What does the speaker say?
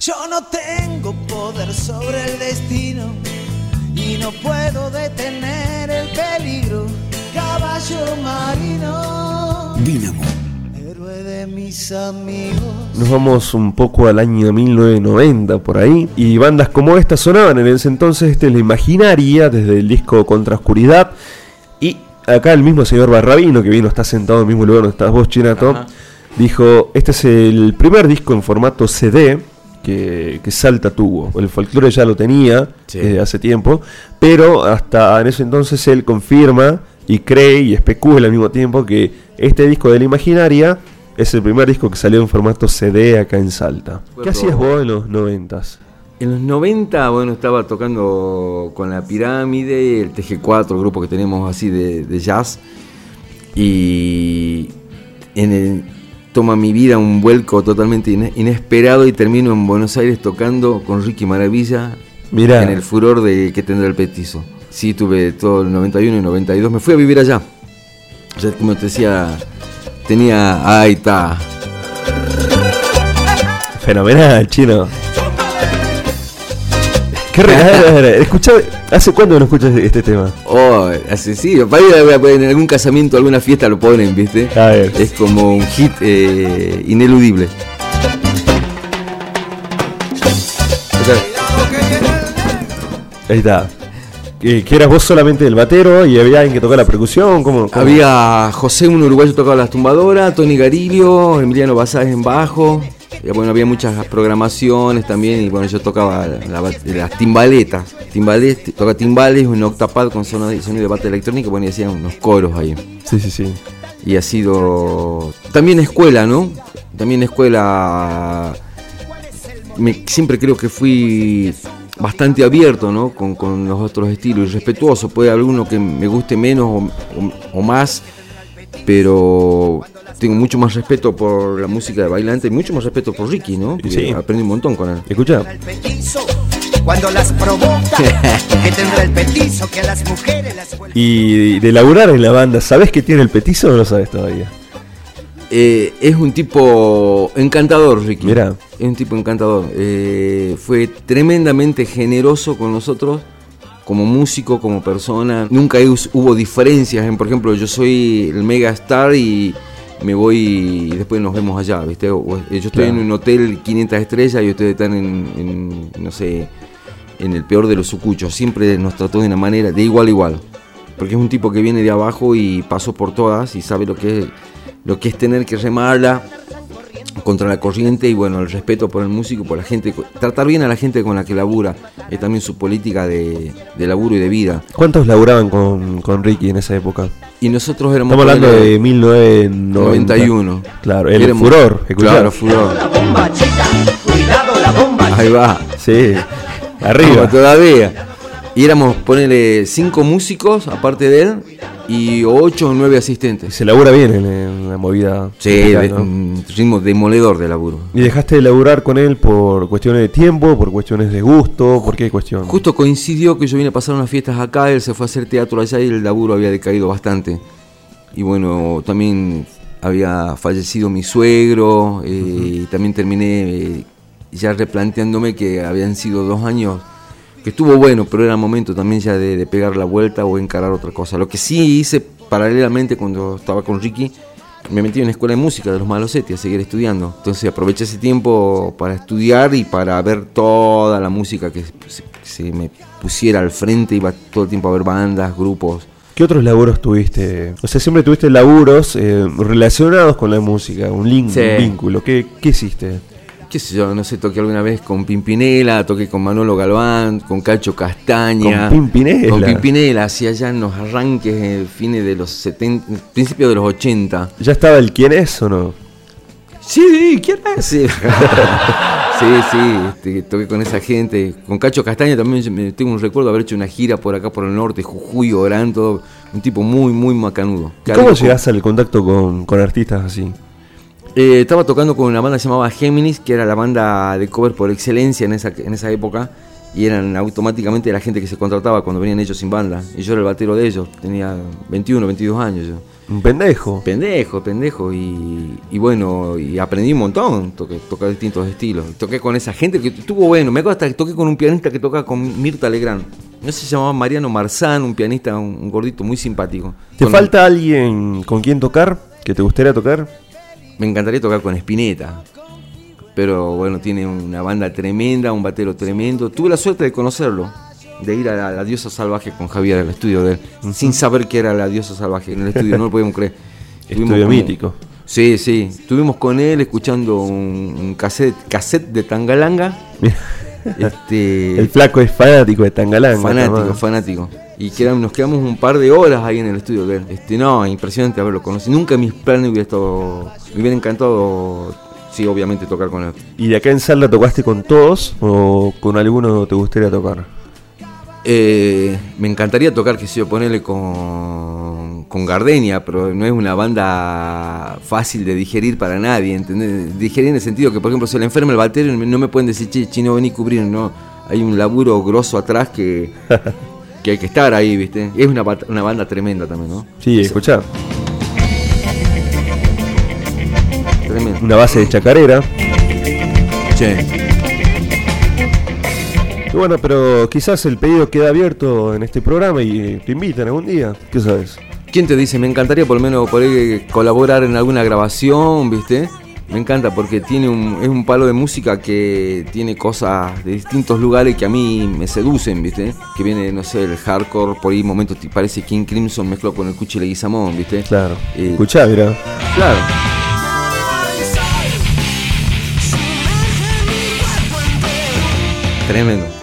Yo no tengo poder sobre el destino y no puedo detener el peligro. Caballo marino, Dínamo, héroe de mis amigos. Nos vamos un poco al año 1990 por ahí, y bandas como esta sonaban en ese entonces. Este es La Imaginaria, desde el disco Contra Oscuridad. Y acá el mismo señor Barrabino, que vino, está sentado en el mismo lugar donde estás vos, Chinato. Ajá. Dijo, este es el primer disco en formato CD que Salta tuvo. El folclore ya lo tenía, sí, hace tiempo, pero hasta en ese entonces él confirma y cree y especula al mismo tiempo que este disco de La Imaginaria es el primer disco que salió en formato CD acá en Salta. ¿Qué hacías vos en los 90s? En los 90, bueno, estaba tocando con La Pirámide, el TG4, grupo que tenemos así de jazz, y toma mi vida un vuelco totalmente inesperado y termino en Buenos Aires tocando con Ricky Maravilla. Mirá. En el furor de Que Tendrá el Petizo. Sí, tuve todo el 91 y 92, me fui a vivir allá. Ya, como te decía, tenía... Ahí está. Fenomenal, Chino. Qué regalo. Escuchá, ¿hace cuánto no escuchas este tema? Oh, hace sí, para ir en algún casamiento, alguna fiesta lo ponen, ¿viste? A ver. Es como un hit ineludible. Ahí está. Que eras vos solamente el batero y había alguien que tocaba la percusión. ¿Cómo? Había José, un uruguayo, tocaba las tumbadoras, Tony Garilio, Emiliano Basáez en bajo. Y bueno, había muchas programaciones también, y bueno, yo tocaba las timbaletas. Tocaba timbales, un octapad con sonido de bata electrónica, bueno, y hacían unos coros ahí. Sí, sí, sí. Y ha sido también escuela, ¿no? También escuela. Siempre creo que fui bastante abierto, ¿no? Con los otros estilos, y respetuoso. Puede haber uno que me guste menos o más, pero tengo mucho más respeto por la música de Bailante y mucho más respeto por Ricky, ¿no? Sí. Aprendí un montón con él. Escucha. Cuando las provoca, que tendrá el petizo que a las mujeres las vuelve. Y de laburar en la banda, ¿sabés qué tiene el petizo o no lo sabes todavía? Es un tipo encantador, Ricky. Mirá. Es un tipo encantador. Fue tremendamente generoso con nosotros, como músico, como persona. Nunca hubo diferencias por ejemplo, yo soy el mega star y me voy y después nos vemos allá, ¿viste? Yo estoy en un hotel 500 estrellas y ustedes están no sé, en el peor de los sucuchos. Siempre nos trató de una manera de igual a igual, porque es un tipo que viene de abajo y pasó por todas y sabe lo que es tener que remarla contra la corriente, y bueno, el respeto por el músico, por la gente, tratar bien a la gente con la que labura, es también su política de laburo y de vida. ¿Cuántos laburaban con Ricky en esa época? Y nosotros éramos... Estamos hablando de 1991. Claro, el furor. Claro, furor. Ahí va. Sí, arriba. Como todavía. Y éramos, ponele, 5 músicos, aparte de él, y 8 o 9 asistentes. Se labura bien en la movida. Sí, un ritmo demoledor de laburo. ¿Y dejaste de laburar con él por cuestiones de tiempo, por cuestiones de gusto? ¿Por qué cuestión? Justo coincidió que yo vine a pasar unas fiestas acá, él se fue a hacer teatro allá y el laburo había decaído bastante. Y bueno, también había fallecido mi suegro, y también terminé ya replanteándome que habían sido 2 años que estuvo bueno, pero era momento también ya de pegar la vuelta o encarar otra cosa. Lo que sí hice paralelamente cuando estaba con Ricky, me metí en una escuela de música de los Malosetti a seguir estudiando. Entonces aproveché ese tiempo para estudiar y para ver toda la música que se me pusiera al frente. Iba todo el tiempo a ver bandas, grupos. ¿Qué otros laburos tuviste? O sea, siempre tuviste laburos relacionados con la música, un vínculo. ¿Qué hiciste? Qué sé yo, no sé, toqué alguna vez con Pimpinela, toqué con Manolo Galván, con Cacho Castaña. ¿Con Pimpinela? Con Pimpinela, hacía ya en los arranques, fines de los 70, principios de los 80. ¿Ya estaba el quién es o no? Sí, ¿quién es? Sí, sí, toqué con esa gente. Con Cacho Castaña también tengo un recuerdo de haber hecho una gira por acá, por el norte, Jujuy, Orán, todo. Un tipo muy, muy macanudo. ¿Cómo llegás al contacto con artistas así? Estaba tocando con una banda que se llamaba Géminis, que era la banda de cover por excelencia en esa época, y eran automáticamente la gente que se contrataba cuando venían ellos sin banda. Y yo era el batero de ellos, tenía 21, 22 años yo. Un pendejo. Pendejo, y bueno, y aprendí un montón, tocar distintos estilos. Toqué con esa gente que estuvo bueno, me acuerdo hasta que toqué con un pianista que tocaba con Mirta Legrand. No sé, se llamaba Mariano Marzán, un pianista, un gordito muy simpático. ¿Te falta alguien con quien tocar? ¿Que te gustaría tocar? Me encantaría tocar con Spinetta. Pero bueno, tiene una banda tremenda, un batero tremendo. Tuve la suerte de conocerlo, de ir a la Diosa Salvaje con Javier al estudio de él, sin saber que era la Diosa Salvaje en el estudio, no lo podíamos creer. Estudio mítico. Sí, estuvimos con él escuchando un cassette de Tangalanga. El flaco es fanático de Tangalanga. Fanático. Y nos quedamos un par de horas ahí en el estudio de él. No, impresionante haberlo conocido. Nunca en mis planes me hubiera encantado, sí, obviamente, tocar con él. ¿Y de acá en Salta tocaste con todos o con alguno te gustaría tocar? Me encantaría tocar, que sé yo, ponerle con Gardenia, pero no es una banda fácil de digerir para nadie, ¿entendés? Digerir en el sentido que, por ejemplo, se le enferma el batero, no me pueden decir, Chino, vení a cubrir, no. Hay un laburo grosso atrás que hay que estar ahí, ¿viste? Es una banda tremenda también, ¿no? Sí, escuchá. Tremendo. Una base de chacarera. Che. Y bueno, pero quizás el pedido queda abierto en este programa y te invitan algún día, ¿qué sabes? ¿Quién te dice? Me encantaría por lo menos poder colaborar en alguna grabación, ¿viste? Me encanta porque es un palo de música que tiene cosas de distintos lugares que a mí me seducen, ¿viste? Que viene, no sé, el hardcore, por ahí momentos parece King Crimson mezclado con el Cuchi Leguizamón, ¿viste? Claro. Escuchá, mirá. Claro. Tremendo.